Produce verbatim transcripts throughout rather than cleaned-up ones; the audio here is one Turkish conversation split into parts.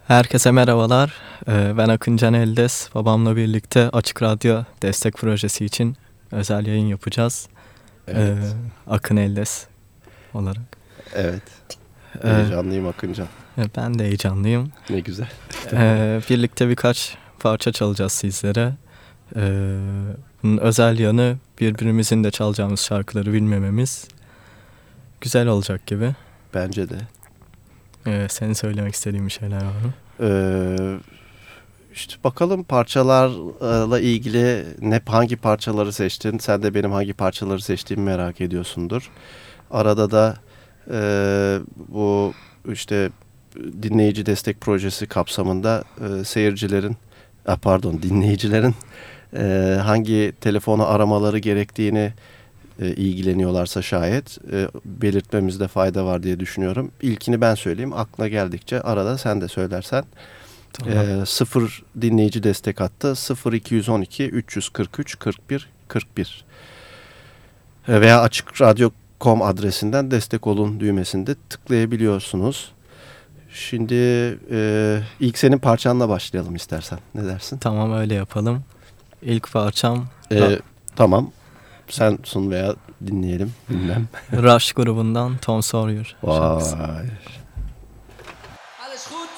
Herkese merhabalar. Ee, Ben Akıncan Eldes. Babamla birlikte Açık Radyo destek projesi için özel yayın yapacağız. Evet. Ee, Akın Eldes olarak. Evet. Ee, Heyecanlıyım Akıncan. Ben de heyecanlıyım. Ne güzel. Ee, birlikte birkaç parça çalacağız sizlere. Ee, bunun özel yanı birbirimizin de çalacağımız şarkıları bilmememiz. Güzel olacak gibi. Bence de. Ee, senin söylemek istediğin bir şeyler var mı? Ee, işte bakalım parçalarla ilgili ne hangi parçaları seçtin? Sen de benim hangi parçaları seçtiğimi merak ediyorsundur. Arada da e, bu işte dinleyici destek projesi kapsamında e, seyircilerin, ah pardon dinleyicilerin e, hangi telefonu aramaları gerektiğini e, ilgileniyorlarsa şayet e, belirtmemizde fayda var diye düşünüyorum. İlkini ben söyleyeyim. Aklına geldikçe arada sen de söylersen. Tamam. E, sıfır dinleyici destek hattı sıfır iki yüz on iki üç yüz kırk üç kırk bir kırk bir e, veya açık radyo nokta com adresinden destek olun düğmesinde tıklayabiliyorsunuz. Şimdi e, ilk senin parçanla başlayalım istersen. Ne dersin? Tamam, öyle yapalım. İlk parçam... E, tamam. Sen sun veya dinleyelim. Bilmem. Rush grubundan Tom Sawyer şarkısı. Vay. Alles gut?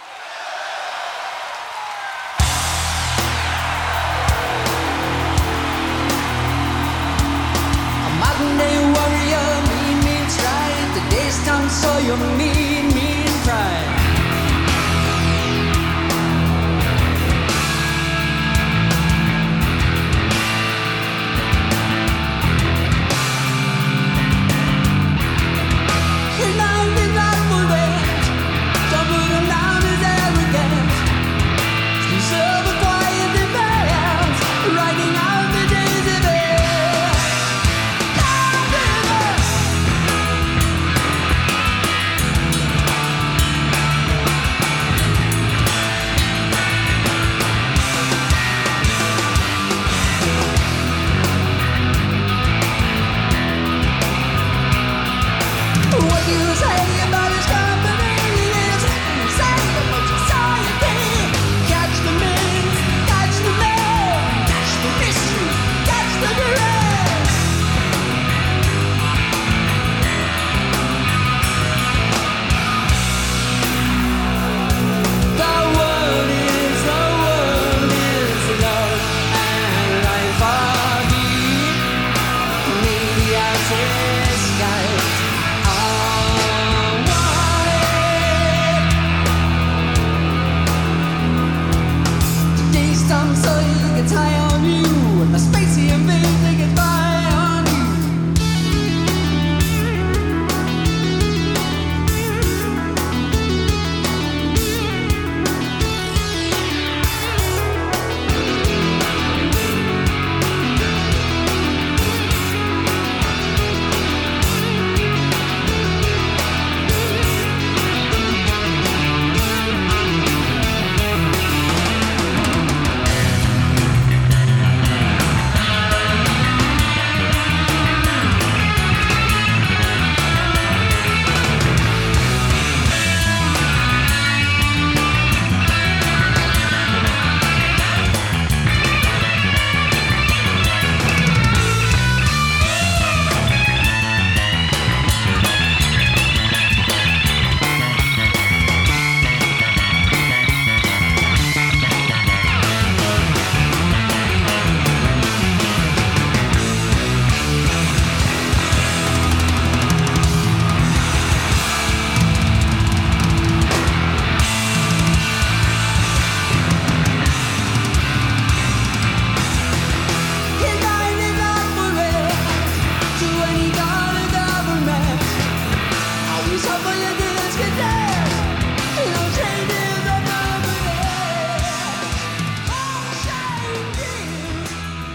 A modern day warrior, mean, mean stride. Today's Tom Sawyer, mean, mean pride. His mind is not moving. Some put him down as arrogant. He served a quiet defiance, writing out the days of it. Down river. What do you say about his company? Say about society. Catch the means, catch the man, catch the mystery, catch the duress. The world is, the world is love and life are deep. Media skies are wide. Today's Tom Sawyer gets high on you, and the spacey invade they get by on you. His mind is not moving to any kind of government. Always up for your discontent. No changes of government. All changes.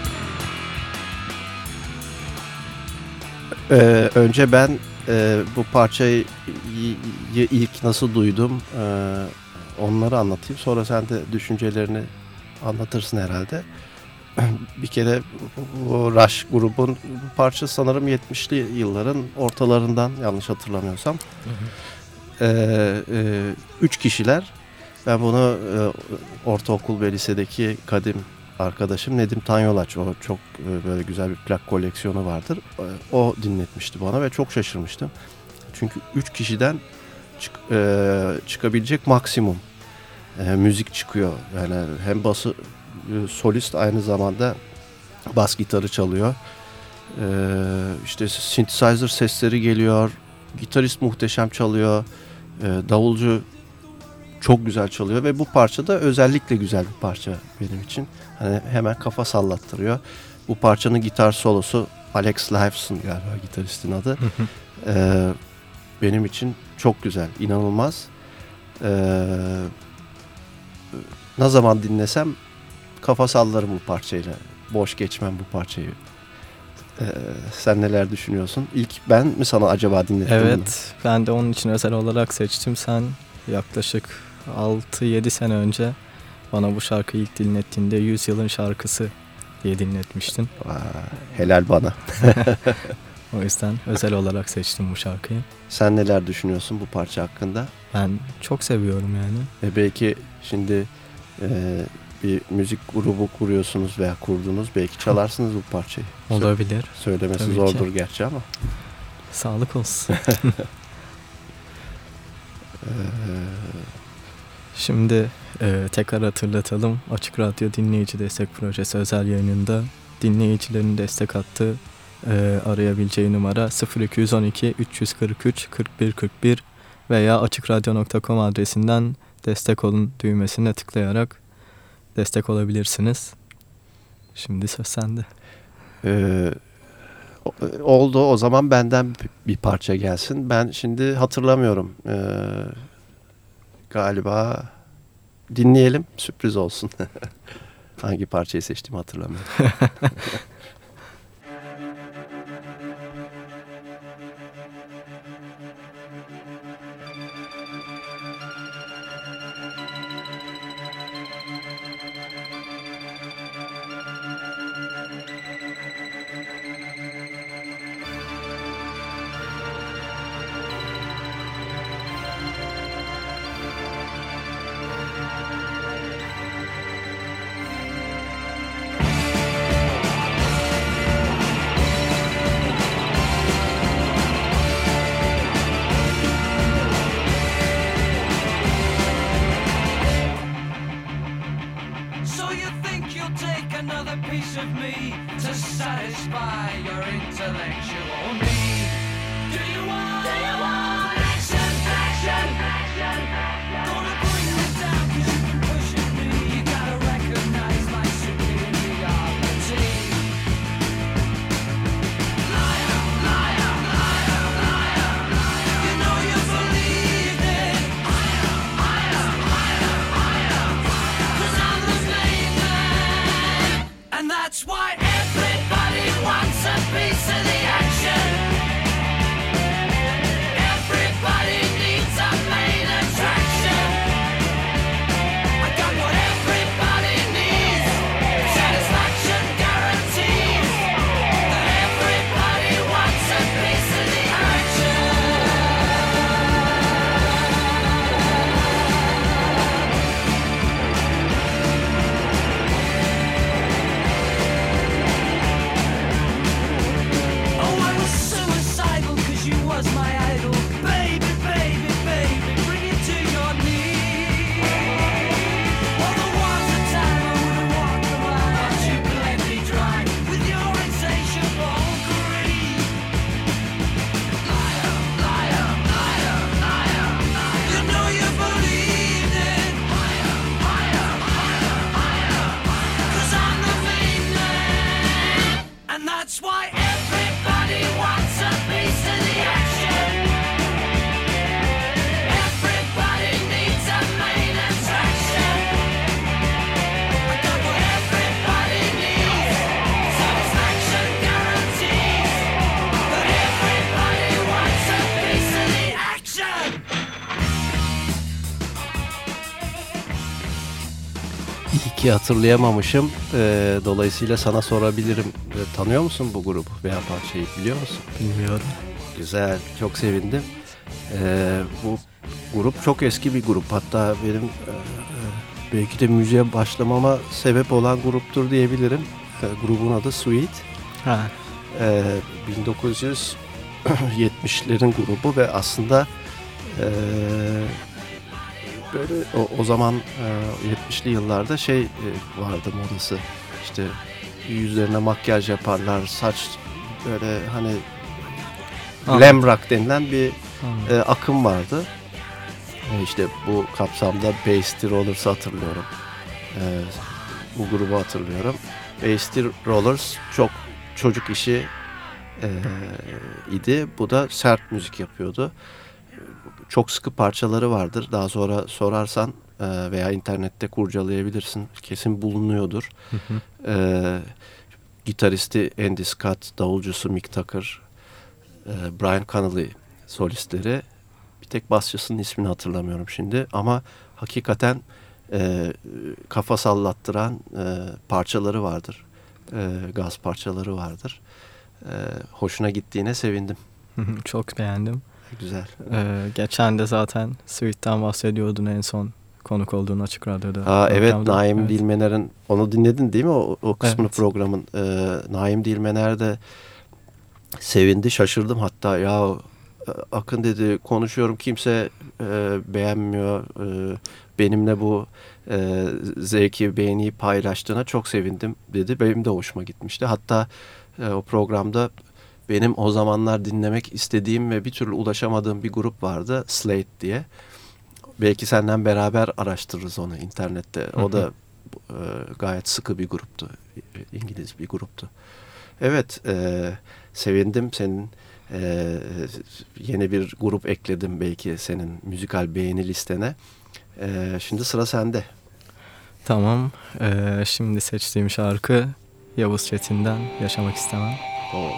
Ee, önce ben e, bu parçayı y- y- ilk nasıl duydum e, onları anlatayım. Sonra sen de düşüncelerini anlatırsın herhalde. Bir kere bu Rush grubun bu parça sanırım yetmişli yılların ortalarından yanlış hatırlamıyorsam. Ee, e, üç kişiler Ben bunu e, ortaokul ve lisedeki kadim arkadaşım Nedim Tanyolaç, o çok e, böyle güzel bir plak koleksiyonu vardır. E, o dinletmişti bana ve çok şaşırmıştım. Çünkü üç kişiden çık, e, çıkabilecek maksimum e, müzik çıkıyor. Yani hem bası e, solist, aynı zamanda bas gitarı çalıyor. E, işte synthesizer sesleri geliyor. Gitarist muhteşem çalıyor. E, davulcu çok güzel çalıyor ve bu parça da özellikle güzel bir parça benim için. Hani hemen kafa sallattırıyor. Bu parçanın gitar solosu, Alex Lifeson galiba gitaristin adı. ee, benim için çok güzel, inanılmaz. Ee, ne zaman dinlesem kafa sallarım bu parçayla. Boş geçmem bu parçayı. Ee, sen neler düşünüyorsun? İlk ben mi sana acaba dinlettim Evet, bunu? ben de onun için özel olarak seçtim. Sen yaklaşık altı yedi sene önce bana bu şarkıyı ilk dinlettiğinde Yüzyılın Şarkısı diye dinletmiştin. Aa, helal bana. O yüzden özel olarak seçtim bu şarkıyı. Sen neler düşünüyorsun bu parça hakkında? Ben çok seviyorum yani. E belki şimdi e, bir müzik grubu kuruyorsunuz veya kurdunuz. Belki çalarsınız bu parçayı. Olabilir. Söylemesi Tabii zordur ki. gerçi ama. Sağlık olsun. Ee, Şimdi e, tekrar hatırlatalım. Açık Radyo Dinleyici Destek Projesi özel yayınında dinleyicilerin destek attığı e, arayabileceği numara sıfır iki on iki üç yüz kırk üç kırk bir kırk bir veya açıkradyo nokta com adresinden destek olun düğmesine tıklayarak destek olabilirsiniz. Şimdi söz sende. e, oldu, o zaman benden bir parça gelsin. Ben şimdi hatırlamıyorum. Ee, galiba dinleyelim, sürpriz olsun. Hangi parçayı seçtiğimi hatırlamıyorum. So you think you'll take another piece of me to satisfy your intellectual need? Do you want, Do you want action, action, action, action? Gonna bring me down 'cause you've been pushing me. You gotta recognize my superiority. Liar, liar, liar, liar, liar. You know you believed it. Liar, liar, liar, liar, liar. 'Cause I'm the main man. And that's why everybody wants a piece of the action. Everybody needs a main attraction. I got what everybody needs. Satisfaction guarantees that everybody wants a piece of the action. Oh, I was suicidal 'cause you was my idol. Baby, baby, baby, bring it to your knees. Well, there was a time I would've walked the line, but you bled me dry with your insatiable greed. Liar, liar, liar, liar, liar. You know you believed it. Liar, liar, liar, liar, liar. 'Cause I'm the main man. And that's why everybody wants a piece of the action. Everybody needs a main attraction. I got what everybody needs. Satisfaction guarantees that everybody wants a piece of the action. İyi ki hatırlayamamışım. Ee, dolayısıyla sana sorabilirim. Ee, tanıyor musun bu grubu veya parçayı, biliyor musun? Bilmiyorum. Güzel, çok sevindim. Ee, bu grup çok eski bir grup. Hatta benim e, belki de müziğe başlamama sebep olan gruptur diyebilirim. E, grubun adı Sweet. Ha. E, bin dokuz yüz yetmişlerin grubu ve aslında e, böyle o, o zaman e, yetmişli yıllarda şey e, vardı modası. İşte yüzlerine makyaj yaparlar, saç böyle hani glam rock denilen bir e, akım vardı. E, işte bu kapsamda Beastie Rollers'ı hatırlıyorum. E, bu grubu hatırlıyorum. Beastie Rollers çok çocuk işi e, idi. Bu da sert müzik yapıyordu. Çok sıkı parçaları vardır. Daha sonra sorarsan e, veya internette kurcalayabilirsin. Kesin bulunuyordur. Hı hı. E, gitaristi Andy Scott, davulcusu Mick Tucker, e, Brian Connolly solistleri. Bir tek basçısının ismini hatırlamıyorum şimdi. Ama hakikaten e, kafa sallattıran e, parçaları vardır. E, gaz parçaları vardır. E, hoşuna gittiğine sevindim. Çok beğendim. Güzel. Ee, geçen de zaten Sweet'ten bahsediyordun en son konuk olduğun Açık Radyo'da. Ha, evet, Programda. Naim Evet. Dilmener'in, onu dinledin değil mi o, o kısmını Evet. programın? E, Naim Dilmener de sevindi, şaşırdım hatta. Ya Akın dedi, konuşuyorum, kimse e, beğenmiyor. E, benimle bu e, zevki, beğeniyi paylaştığına çok sevindim dedi. Benim de hoşuma gitmişti. Hatta e, o programda benim o zamanlar dinlemek istediğim ve bir türlü ulaşamadığım bir grup vardı, Slate diye. Belki senden beraber araştırırız onu internette. O da e, gayet sıkı bir gruptu. İngiliz bir gruptu. Evet, e, sevindim senin e, yeni bir grup ekledim belki senin müzikal beğeni listene. E, şimdi sıra sende. Tamam. Ee, şimdi seçtiğim şarkı Yavuz Çetin'den Yaşamak İstemem. Oo.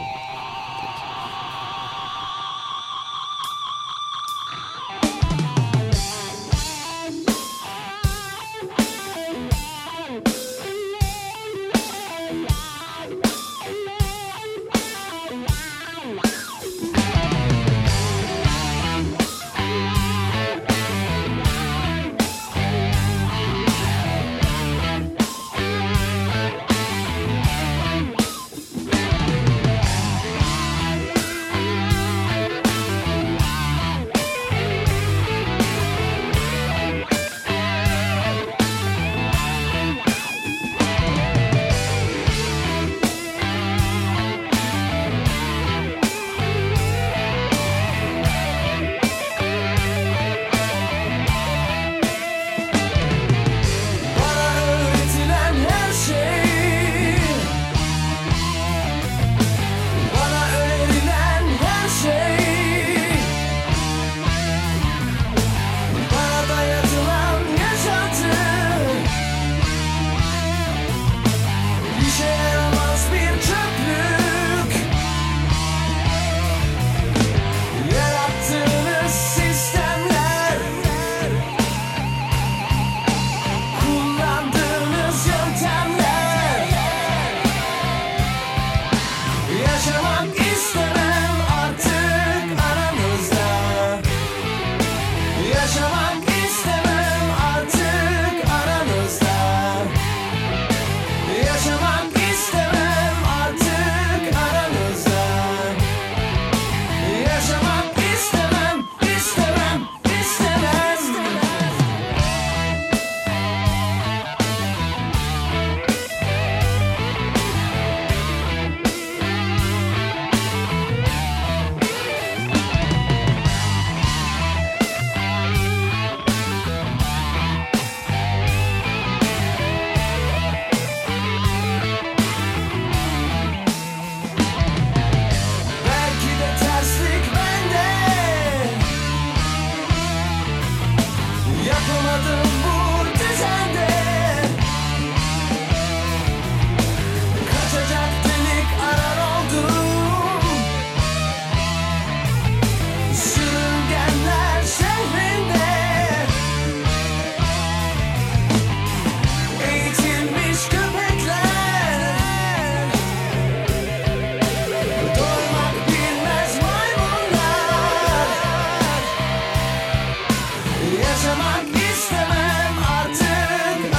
Yaşamak istemem artık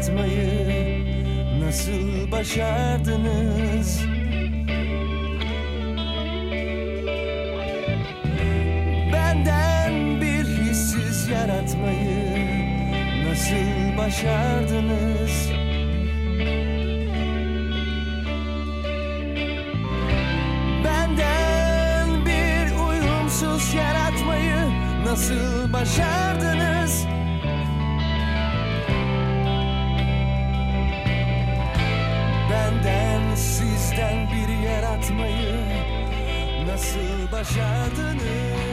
yaratmayı nasıl başardınız? Benden bir hissiz yaratmayı nasıl başardınız? Benden bir uyumsuz yaratmayı nasıl başardınız? Benden sizden biri yaratmayı nasıl başardınız?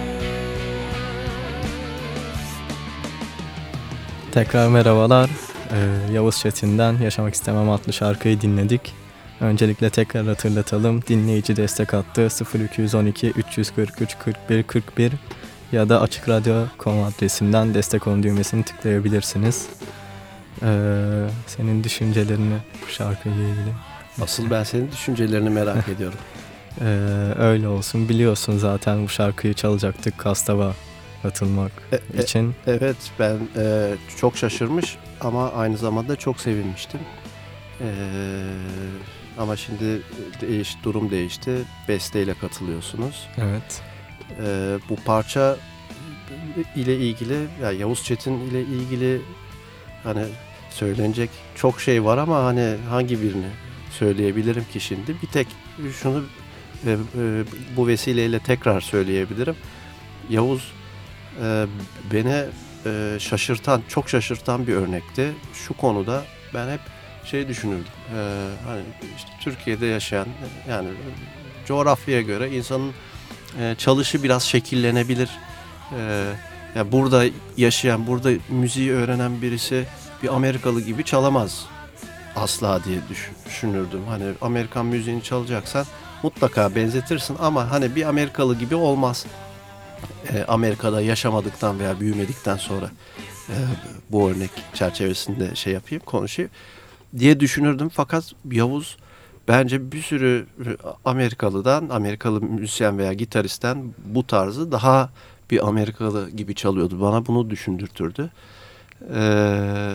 Tekrar merhabalar. Ee, Yavuz Çetin'den Yaşamak İstemem adlı şarkıyı dinledik. Öncelikle tekrar hatırlatalım. Dinleyici destek hattı sıfır iki on iki üç yüz kırk üç kırk bir kırk bir ya da açık radyo nokta com adresinden destek olun düğmesini tıklayabilirsiniz. Ee, senin düşüncelerini bu şarkıyla ilgili. Asıl ben senin düşüncelerini merak ediyorum. Ee, öyle olsun. Biliyorsun zaten bu şarkıyı çalacaktık Kastava atılmak E, e, için. Evet, ben e, çok şaşırmış ama aynı zamanda çok sevinmiştim. E, ama şimdi değiş, durum değişti. Besteyle katılıyorsunuz. Evet. E, bu parça ile ilgili, ya Yavuz Çetin ile ilgili hani söylenecek çok şey var ama hani hangi birini söyleyebilirim ki şimdi? Bir tek şunu e, e, bu vesileyle tekrar söyleyebilirim. Yavuz e, beni e, şaşırtan, çok şaşırtan bir örnekti. Şu konuda ben hep şey düşünürdüm. E, hani işte Türkiye'de yaşayan, yani coğrafyaya göre insanın e, çalışı biraz şekillenebilir. E, ya burada yaşayan, burada müziği öğrenen birisi bir Amerikalı gibi çalamaz asla diye düşünürdüm. Hani Amerikan müziğini çalacaksan mutlaka benzetirsin ama hani bir Amerikalı gibi olmaz. E, Amerika'da yaşamadıktan veya büyümedikten sonra e, bu örnek çerçevesinde şey yapayım, konuşayım diye düşünürdüm. Fakat Yavuz bence bir sürü Amerikalı'dan, Amerikalı müzisyen veya gitaristten bu tarzı daha bir Amerikalı gibi çalıyordu. Bana bunu düşündürtürdü. Ee,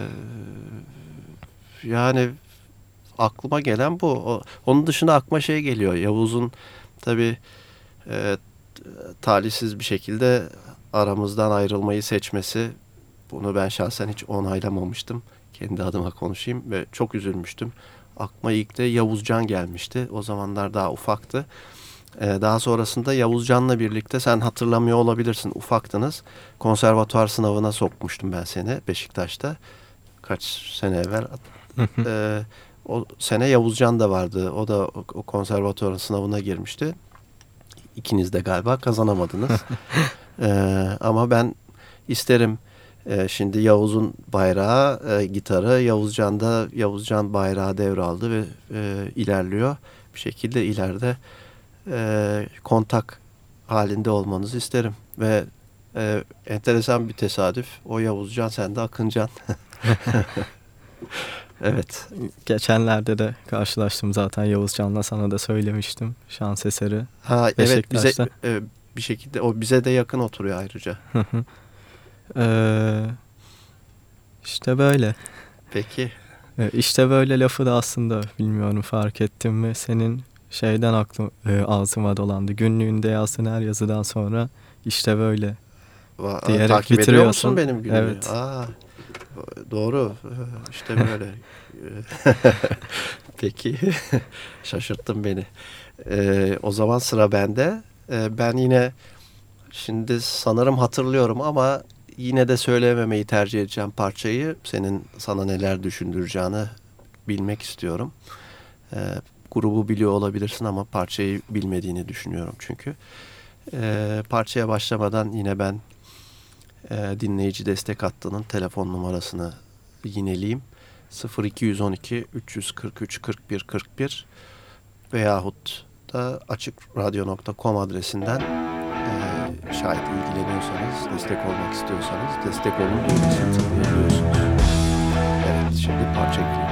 yani aklıma gelen bu. O, onun dışında aklıma şey geliyor. Yavuz'un tabii e, talihsiz bir şekilde aramızdan ayrılmayı seçmesi. Bunu ben şahsen hiç onaylamamıştım. Kendi adıma konuşayım ve çok üzülmüştüm. Aklıma ilk de Yavuzcan gelmişti. O zamanlar daha ufaktı. Ee, daha sonrasında Yavuzcan'la birlikte, sen hatırlamıyor olabilirsin, ufaktınız. Konservatuvar sınavına sokmuştum ben seni Beşiktaş'ta. Kaç sene evvel. ee, o sene Yavuzcan da vardı. O da o, o konservatuvarın sınavına girmişti. İkiniz de galiba kazanamadınız. ee, ama ben isterim e, şimdi Yavuz'un bayrağı, e, gitarı, Yavuzcan'da Yavuzcan bayrağı devraldı ve e, ilerliyor. Bir şekilde ileride e, kontak halinde olmanızı isterim. Ve e, enteresan bir tesadüf. O Yavuzcan, sen de Akıncan. Evet. Geçenlerde de karşılaştım zaten Yavuzcan'la, sana da söylemiştim. Şans eseri. Ha evet, bize e, bir şekilde o bize de yakın oturuyor ayrıca. ee, işte böyle. Peki. Ee, işte böyle lafı da aslında bilmiyorum fark ettin mi? Senin şeyden aklım e, ağzıma dolandı. Günlüğünde yazdığın her yazıdan sonra işte böyle Va- diyerek takip bitiriyorsun. ediyor musun benim günümü? Evet. Aa, doğru. İşte böyle. Peki. Şaşırttın beni. Ee, o zaman sıra bende. Ee, ben yine şimdi sanırım hatırlıyorum ama yine de söylememeyi tercih edeceğim parçayı. Senin sana neler düşündüreceğini bilmek istiyorum. Ee, grubu biliyor olabilirsin ama parçayı bilmediğini düşünüyorum çünkü. Ee, parçaya başlamadan yine ben e, dinleyici destek hattının telefon numarasını yineleyeyim. sıfır iki on iki üç yüz kırk üç kırk bir kırk bir veyahut da açık radyo nokta com adresinden e, şayet ilgileniyorsanız, destek olmak istiyorsanız destek olun düğmesini tıklayabiliyorsunuz. Evet, şimdi parça geliyor.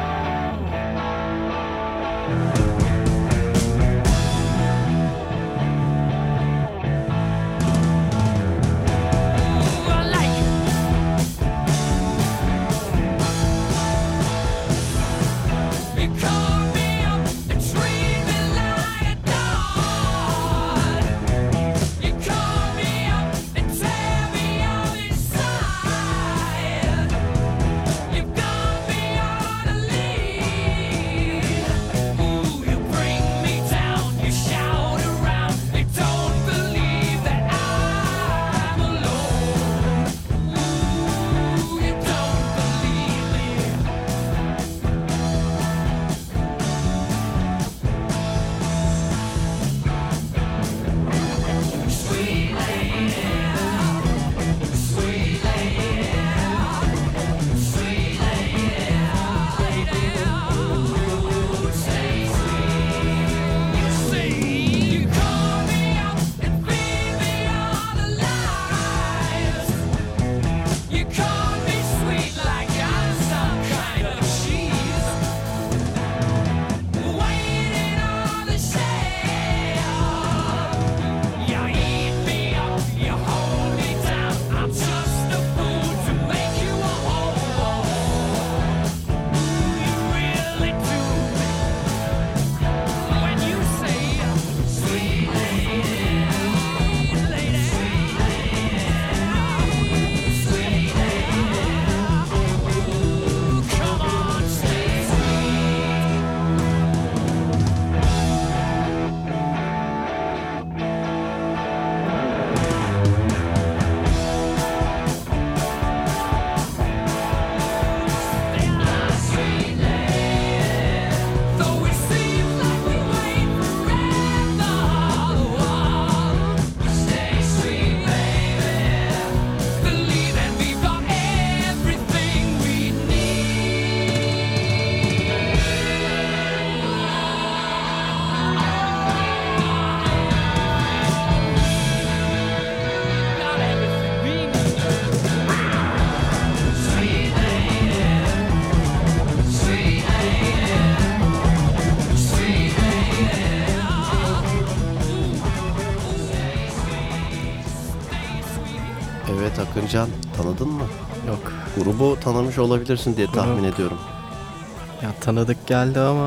Evet Akıncan, tanıdın mı? Yok. Grubu tanımış olabilirsin diye Grup- tahmin ediyorum. Ya tanıdık geldi ama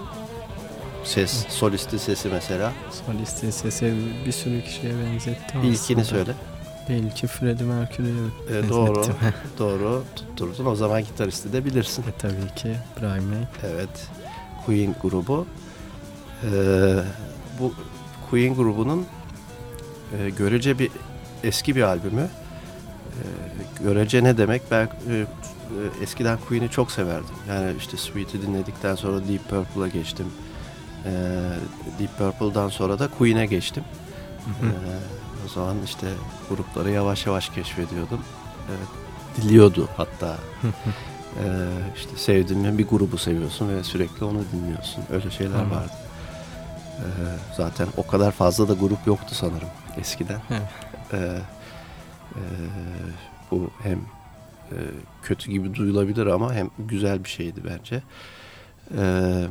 Ses, solisti sesi mesela. solistin sesi bir sürü kişiye benzettim İlkini aslında. söyle. İlki Freddie Mercury'ye Ee, benzettim. doğru, doğru tutturdun. O zaman gitaristi de bilirsin. E, tabii ki Brian May. Evet, Queen grubu. Ee, bu Queen grubunun e, görece bir eski bir albümü. E, görece ne demek? Ben e, e, eskiden Queen'i çok severdim. Yani işte Sweet'i dinledikten sonra Deep Purple'a geçtim. E, Deep Purple'dan sonra da Queen'e geçtim. Hı hı. E, o zaman işte grupları yavaş yavaş keşfediyordum. Evet, diliyordu hatta. Ee, işte sevdiğin bir grubu seviyorsun ve sürekli onu dinliyorsun. Öyle şeyler Hı. vardı. Ee, zaten o kadar fazla da grup yoktu sanırım eskiden. Evet. Ee, e, bu hem e, kötü gibi duyulabilir ama hem güzel bir şeydi bence. Ee,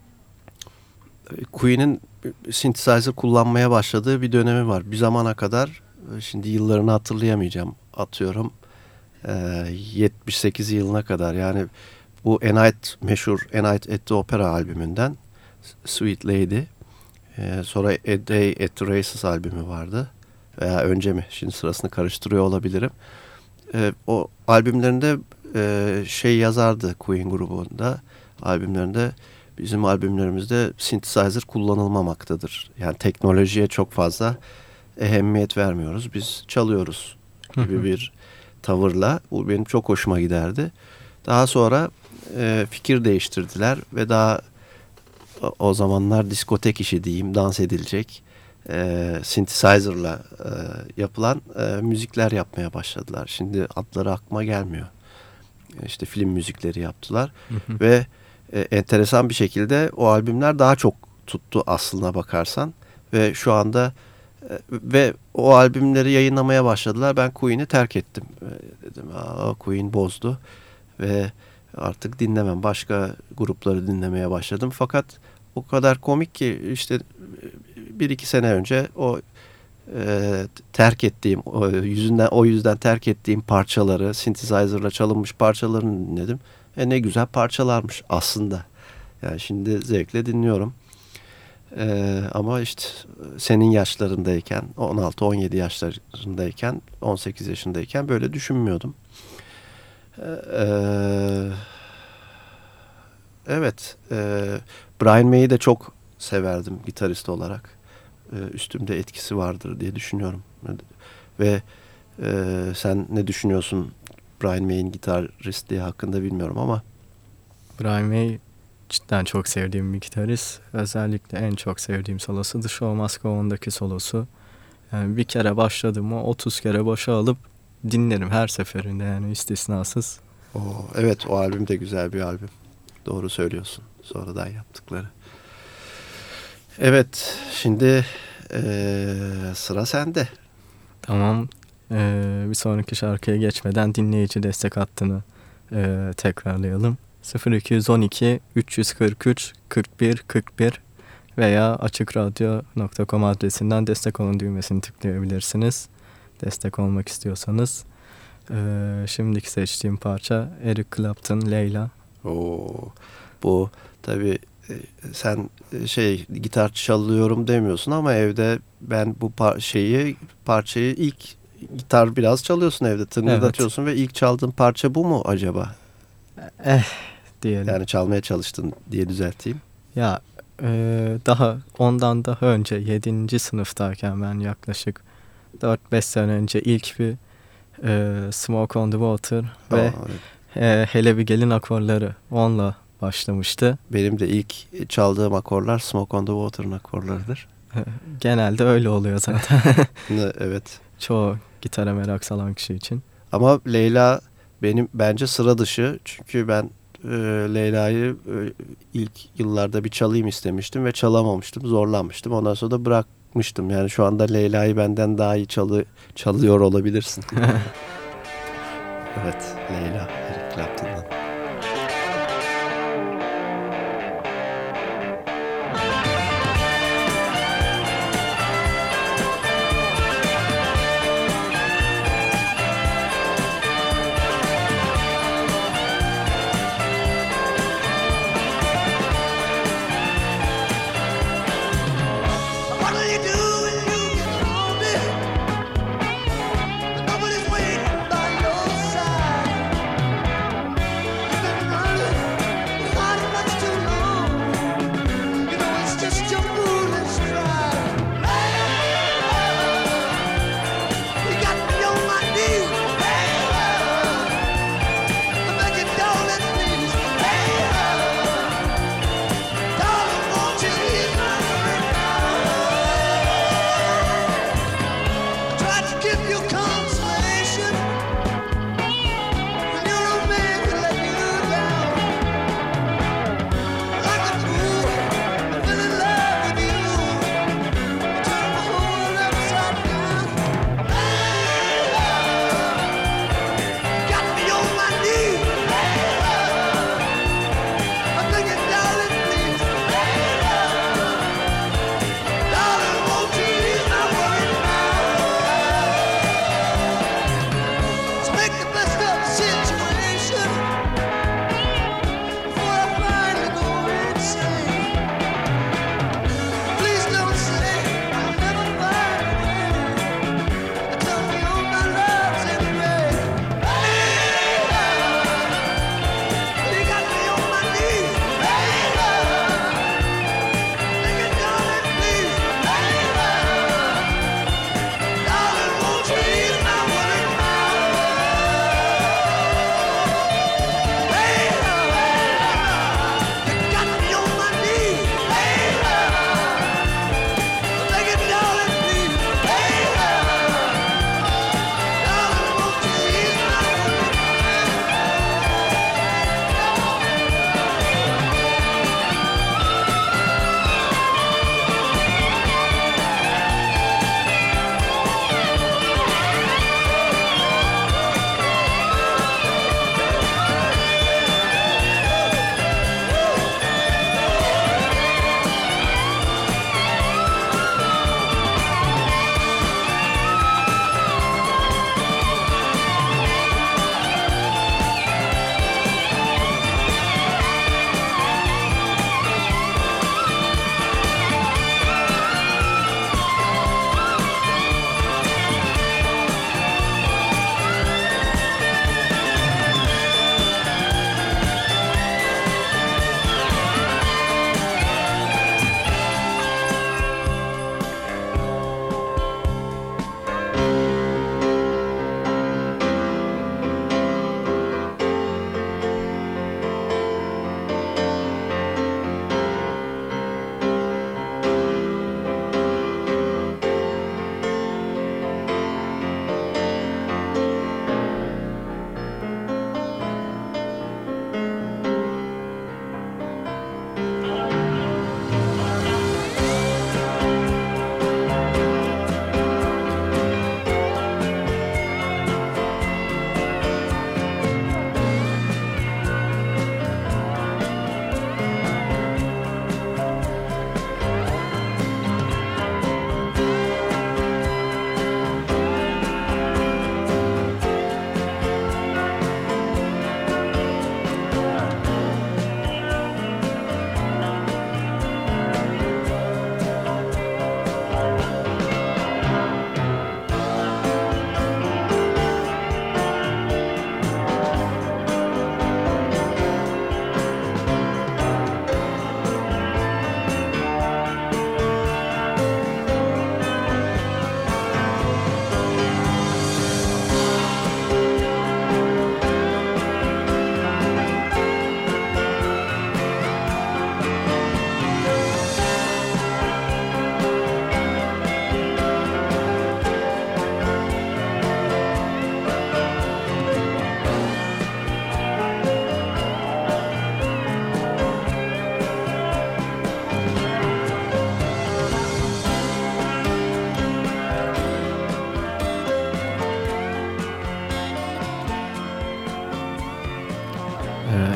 Queen'in synthesizer kullanmaya başladığı bir dönemi var. Bir zamana kadar, şimdi yıllarını hatırlayamayacağım, atıyorum yetmiş sekiz yılına kadar, yani bu A Night, meşhur A Night at the Opera albümünden Sweet Lady, e, sonra A Day at the Races albümü vardı veya önce mi, şimdi sırasını karıştırıyor olabilirim. E, o albümlerinde e, şey yazardı Queen grubunda, albümlerinde bizim albümlerimizde synthesizer kullanılmamaktadır. Yani teknolojiye çok fazla ehemmiyet vermiyoruz, biz çalıyoruz gibi bir tavırla. Bu benim çok hoşuma giderdi. Daha sonra e, fikir değiştirdiler ve daha o, o zamanlar diskotek işi diyeyim, dans edilecek e, synthesizer'la e, yapılan e, müzikler yapmaya başladılar. Şimdi adları aklıma gelmiyor. İşte film müzikleri yaptılar ve e, enteresan bir şekilde o albümler daha çok tuttu aslına bakarsan ve şu anda ve o albümleri yayınlamaya başladılar. Ben Queen'i terk ettim. Dedim, aa, Queen bozdu ve artık dinlemem. Başka grupları dinlemeye başladım. Fakat o kadar komik ki işte bir iki sene önce o e, terk ettiğim, o yüzünden o yüzden terk ettiğim parçaları, synthesizer'la çalınmış parçalarını dinledim. E ne güzel parçalarmış aslında. Yani şimdi zevkle dinliyorum. Ee, ama işte senin yaşlarındayken, on altı on yedi yaşlarındayken, on sekiz yaşındayken böyle düşünmüyordum. Ee, evet, e, Brian May'i de çok severdim gitarist olarak. Ee, üstümde etkisi vardır diye düşünüyorum. Ve e, sen ne düşünüyorsun Brian May'in gitaristliği hakkında bilmiyorum ama. Brian May cidden çok sevdiğim bir gitarist. Özellikle en çok sevdiğim solosu The Show Must Go On'daki solosu. Yani bir kere başladım mı otuz kere başa alıp dinlerim her seferinde, yani istisnasız. Oo, evet, o albüm de güzel bir albüm. Doğru söylüyorsun. Sonradan yaptıkları. Evet, şimdi ee, sıra sende. Tamam. Ee, bir sonraki şarkıya geçmeden dinleyici destek hattını e, tekrarlayalım. sıfır iki on iki üç kırk üç kırk bir kırk bir veya açıkradyo nokta com adresinden destek olun düğmesini tıklayabilirsiniz. Destek olmak istiyorsanız. Ee, şimdiki seçtiğim parça Eric Clapton, Leyla. Oo, bu tabii e, sen e, şey gitar çalıyorum demiyorsun ama evde ben bu par- şeyi parçayı ilk gitar biraz çalıyorsun evde, tıngırdatıyorsun evet. Ve ilk çaldığın parça bu mu acaba? Eh diyelim. Yani çalmaya çalıştın diye düzelteyim. Ya e, daha ondan daha önce yedinci sınıftayken ben yaklaşık dört beş sene önce ilk bir e, Smoke on the Water ve Aa, evet. e, Hele Bir Gelin akorları onunla başlamıştı. Benim de ilk çaldığım akorlar Smoke on the Water'ın akorlarıdır. Genelde öyle oluyor zaten. Evet. Çoğu gitara merak salan kişi için. Ama Leyla benim bence sıra dışı. Çünkü ben e, Leyla'yı e, ilk yıllarda bir çalayım istemiştim ve çalamamıştım. Zorlanmıştım. Ondan sonra da bırakmıştım. Yani şu anda Leyla'yı benden daha iyi çalı, çalıyor olabilirsin. Evet, Leyla, Eric Clapton'dan.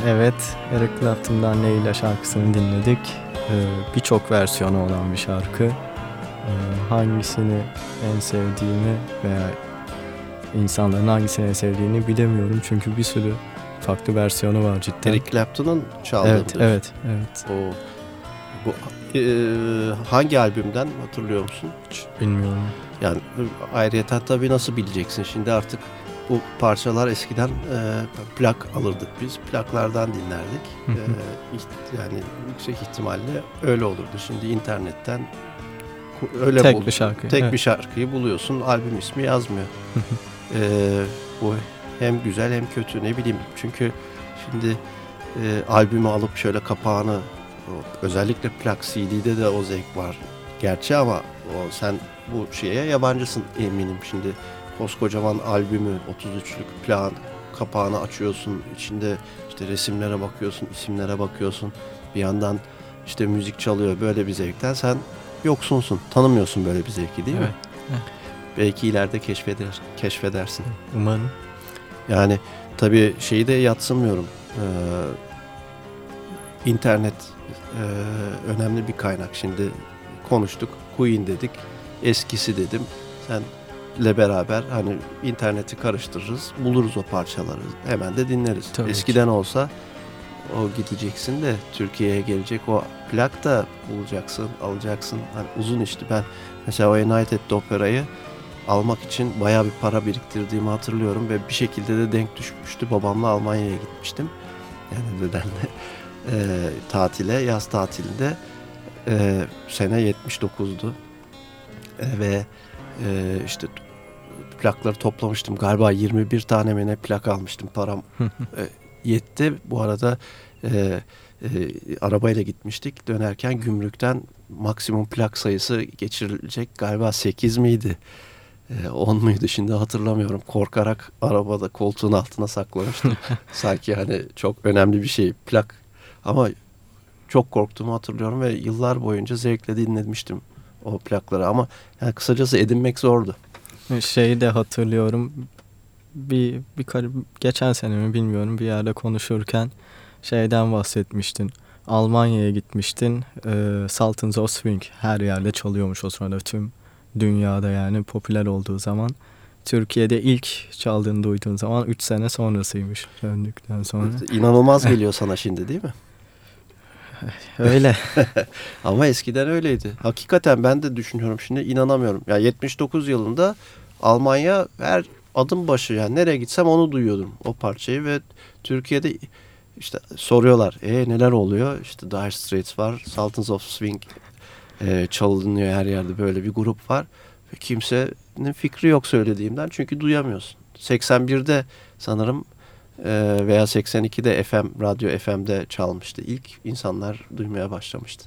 Evet, Eric Clapton'dan Leyla şarkısını dinledik. Ee, Birçok versiyonu olan bir şarkı. Ee, hangisini en sevdiğimi veya insanların hangisini en sevdiğini bilemiyorum. Çünkü bir sürü farklı versiyonu var cidden. Eric Clapton'ın çaldığı. Evet, diyorsun. evet, evet. O bu e, hangi albümden hatırlıyor musun? Hiç bilmiyorum. Yani ayrıyeten tabii nasıl bileceksin? Şimdi artık bu parçalar eskiden e, plak alırdık biz. Plaklardan dinlerdik. Hı hı. E, iht- yani yüksek ihtimalle öyle olurdu. Şimdi internetten ku- öyle Tek bul- bir şarkı, Tek evet. bir şarkıyı buluyorsun. Albüm ismi yazmıyor. e, bu hem güzel hem kötü, ne bileyim. Çünkü şimdi e, albümü alıp şöyle kapağını, o, özellikle plak C D'de de o zevk var. Gerçi ama o, sen bu şeye yabancısın eminim. Şimdi koskocaman albümü, otuz üçlük plağın kapağını açıyorsun. İçinde işte resimlere bakıyorsun, isimlere bakıyorsun. Bir yandan işte müzik çalıyor. Böyle bir zevkten sen yoksunsun. Tanımıyorsun böyle bir zevki, değil mi? Evet, evet. Belki ileride keşfeder, keşfedersin. Umarım. Yani tabii şeyi de yadsımıyorum. Ee, internet e, önemli bir kaynak. Şimdi konuştuk, Queen dedik, eskisi dedim. Senle beraber hani interneti karıştırırız, buluruz o parçaları. Hemen de dinleriz. Tabii Eskiden ki. olsa o gideceksin de Türkiye'ye gelecek o plak da bulacaksın, alacaksın. Hani uzun işti. Ben mesela o United Opera'yı almak için bayağı bir para biriktirdiğimi hatırlıyorum ve bir şekilde de denk düşmüştü. Babamla Almanya'ya gitmiştim. Yani nedenle e, tatile, yaz tatilinde e, sene yetmiş dokuzdu. E, ve e, işte plakları toplamıştım. Galiba yirmi bir tane mi ne plak almıştım. Param e, yetti. Bu arada e, e, arabayla gitmiştik. Dönerken gümrükten maksimum plak sayısı geçirilecek galiba sekiz miydi? on muydu şimdi hatırlamıyorum. Korkarak arabada koltuğun altına saklamıştım. Sanki hani çok önemli bir şey plak. Ama çok korktuğumu hatırlıyorum ve yıllar boyunca zevkle dinlemiştim o plakları. Ama yani kısacası edinmek zordu. Şeyi de hatırlıyorum. Bir, bir geçen sene mi bilmiyorum, bir yerde konuşurken şeyden bahsetmiştin. Almanya'ya gitmiştin. E, Sultans of Swing her yerde çalıyormuş o sırada, tüm dünyada, yani popüler olduğu zaman. Türkiye'de ilk çaldığını duyduğun zaman üç sene sonrasıymış, döndükten sonra. İnanılmaz geliyor sana şimdi, değil mi? Öyle. Ama eskiden öyleydi. Hakikaten ben de düşünüyorum şimdi, inanamıyorum. Ya yetmiş dokuz yılında Almanya her adım başı, yani nereye gitsem onu duyuyordum, o parçayı. Ve Türkiye'de işte soruyorlar, e neler oluyor? İşte Dire Straits var, Sultans of Swing e, çalınıyor her yerde, böyle bir grup var. Ve kimsenin fikri yok söylediğimden, çünkü duyamıyorsun. seksen birde sanırım e, veya seksen ikide F M, radyo F M'de çalmıştı. İlk insanlar duymaya başlamıştı.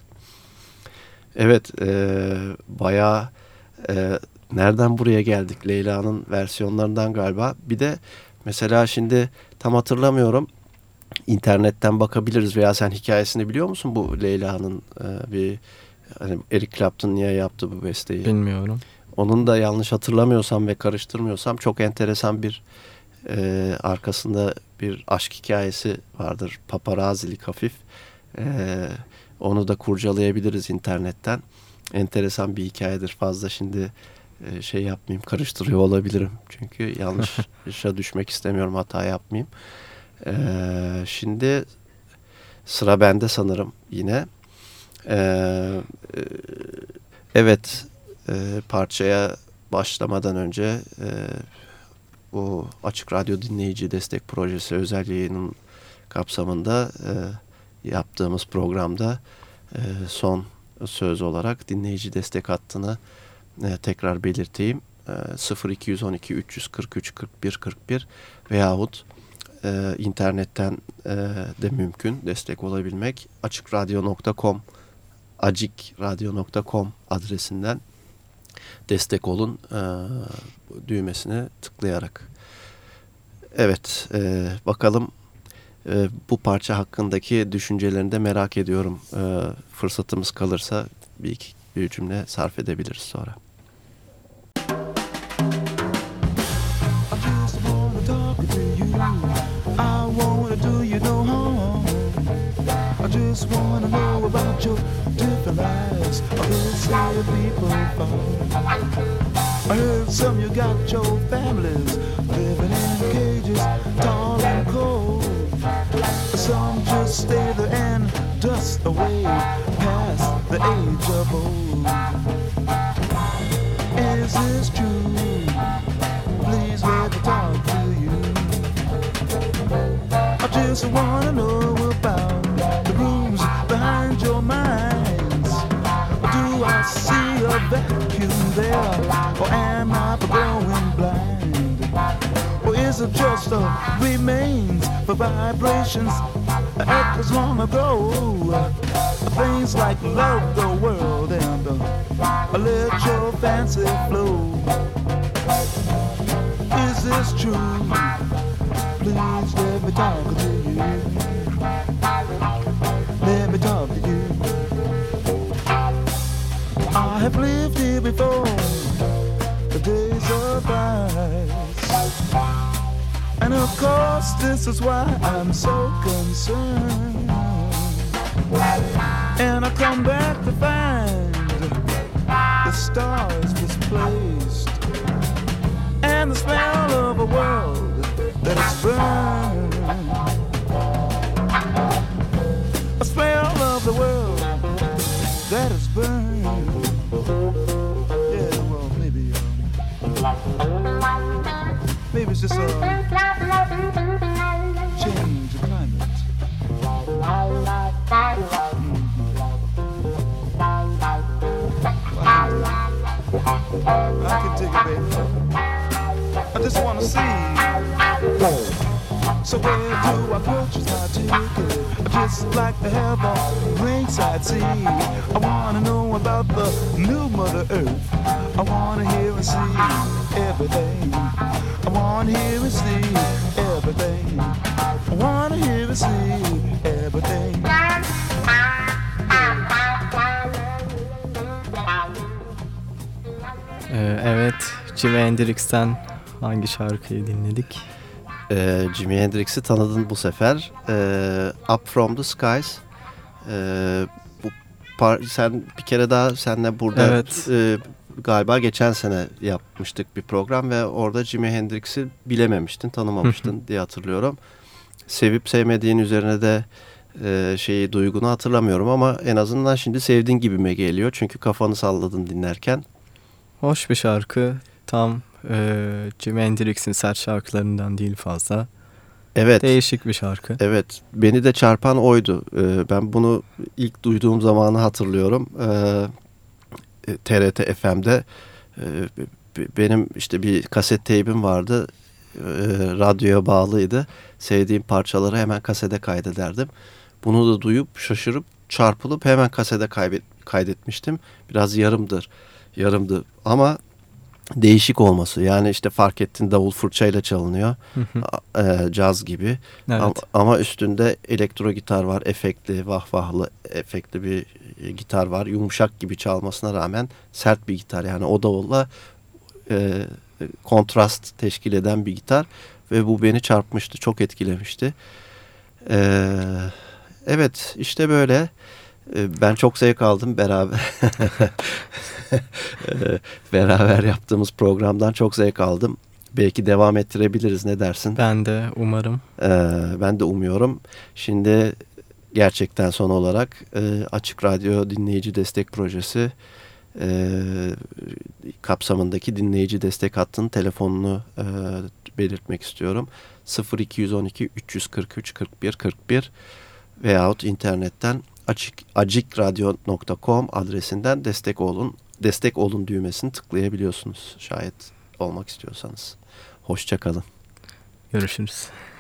Evet, e, bayağı e, nereden buraya geldik? Leyla'nın versiyonlarından galiba. Bir de mesela şimdi tam hatırlamıyorum. İnternetten bakabiliriz veya sen hikayesini biliyor musun bu Leyla'nın? E, bir hani Eric Clapton niye yaptı bu besteyi? Bilmiyorum. Onun da yanlış hatırlamıyorsam ve karıştırmıyorsam çok enteresan bir e, arkasında bir aşk hikayesi vardır. Paparazilik hafif. E, onu da kurcalayabiliriz internetten. Enteresan bir hikayedir. Fazla şimdi e, şey yapmayayım, karıştırıyor olabilirim. Çünkü yanlışa düşmek istemiyorum, hata yapmayayım. E, şimdi sıra bende sanırım yine. E, e, evet, e, parçaya başlamadan önce e, bu Açık Radyo Dinleyici Destek Projesi özel yayının kapsamında e, yaptığımız programda e, son söz olarak dinleyici destek hattını e, tekrar belirteyim. E, sıfır iki yüz on iki üç yüz kırk üç kırk bir kırk bir veyahut e, internetten e, de mümkün destek olabilmek. açıkradyo nokta com acikradyo nokta com adresinden destek olun e, düğmesine tıklayarak. Evet, e, bakalım e, bu parça hakkındaki düşüncelerini de merak ediyorum. E, fırsatımız kalırsa bir iki bir cümle sarf edebiliriz sonra. I just wanna talk to you. I wanna do you no harm. about your different lives. I heard some people fall. I heard some you got your families living in cages, tall and cold. Some just stay there and dust away past the age of old. Is this true? Please let me talk to you. I just wanna know about the rooms behind your minds. Do I see a vacuum there, or am I going blind? Or is it just a remains for vibrations echoes long ago? Things like love the world and uh, let your fancy flow. Is this true? Please let me talk to you. Let me talk to you. I have lived here before, the days of ice. And of course this is why I'm so concerned. And I come back to find the stars misplaced, and the smell of a world that is burned. A smell of the world that is burned. Yeah, well, maybe, um, maybe it's just a change of climate. Mm-hmm. I can dig it, baby. I just wanna see. So where do I purchase my ticket? I just like to have a ringside seat. I wanna know about the new Mother Earth. I wanna hear and see everything. I wanna hear and see everything. I wanna hear and see everything. Ee, evet, Jimi Hendrix'ten hangi şarkıyı dinledik? Ee, Jimi Hendrix'i tanıdın bu sefer. Ee, Up From The Skies. Ee, bu par- sen bir kere daha seninle burada Evet. e, galiba geçen sene yapmıştık bir program ve orada Jimi Hendrix'i bilememiştin, tanımamıştın diye hatırlıyorum. Sevip sevmediğin üzerine de e, şeyi duygunu hatırlamıyorum ama en azından şimdi sevdiğin gibime geliyor. Çünkü kafanı salladın dinlerken. Hoş bir şarkı. Tam e, Jimi Hendrix'in sert şarkılarından değil fazla. Evet. Değişik bir şarkı. Evet. Beni de çarpan oydu. Ee, ben bunu ilk duyduğum zamanı hatırlıyorum. Ee, T R T F M'de e, benim işte bir kaset teybim vardı. Ee, radyoya bağlıydı. Sevdiğim parçaları hemen kasede kaydederdim. Bunu da duyup şaşırıp çarpılıp hemen kasede kaybet, kaydetmiştim. Biraz yarımdır. Yarımdı ama değişik olması. Yani işte fark ettin davul fırçayla çalınıyor. e, caz gibi. Evet. Ama, ama üstünde elektro gitar var. Efektli, vahvahlı, efektli bir e, gitar var. Yumuşak gibi çalmasına rağmen sert bir gitar. Yani o davulla e, kontrast teşkil eden bir gitar. Ve bu beni çarpmıştı. Çok etkilemişti. E, evet işte böyle. Ben çok zevk aldım beraber beraber yaptığımız programdan çok zevk aldım. Belki devam ettirebiliriz, ne dersin? Ben de umarım. Ee, ben de umuyorum. Şimdi gerçekten son olarak e, Açık Radyo Dinleyici Destek Projesi e, kapsamındaki dinleyici destek hattının telefonunu e, belirtmek istiyorum. sıfır iki on iki üç kırk üç kırk bir kırk bir veyahut internetten Açık, acikradyo nokta com adresinden destek olun, destek olun düğmesini tıklayabiliyorsunuz şayet olmak istiyorsanız. Hoşça kalın. Görüşürüz.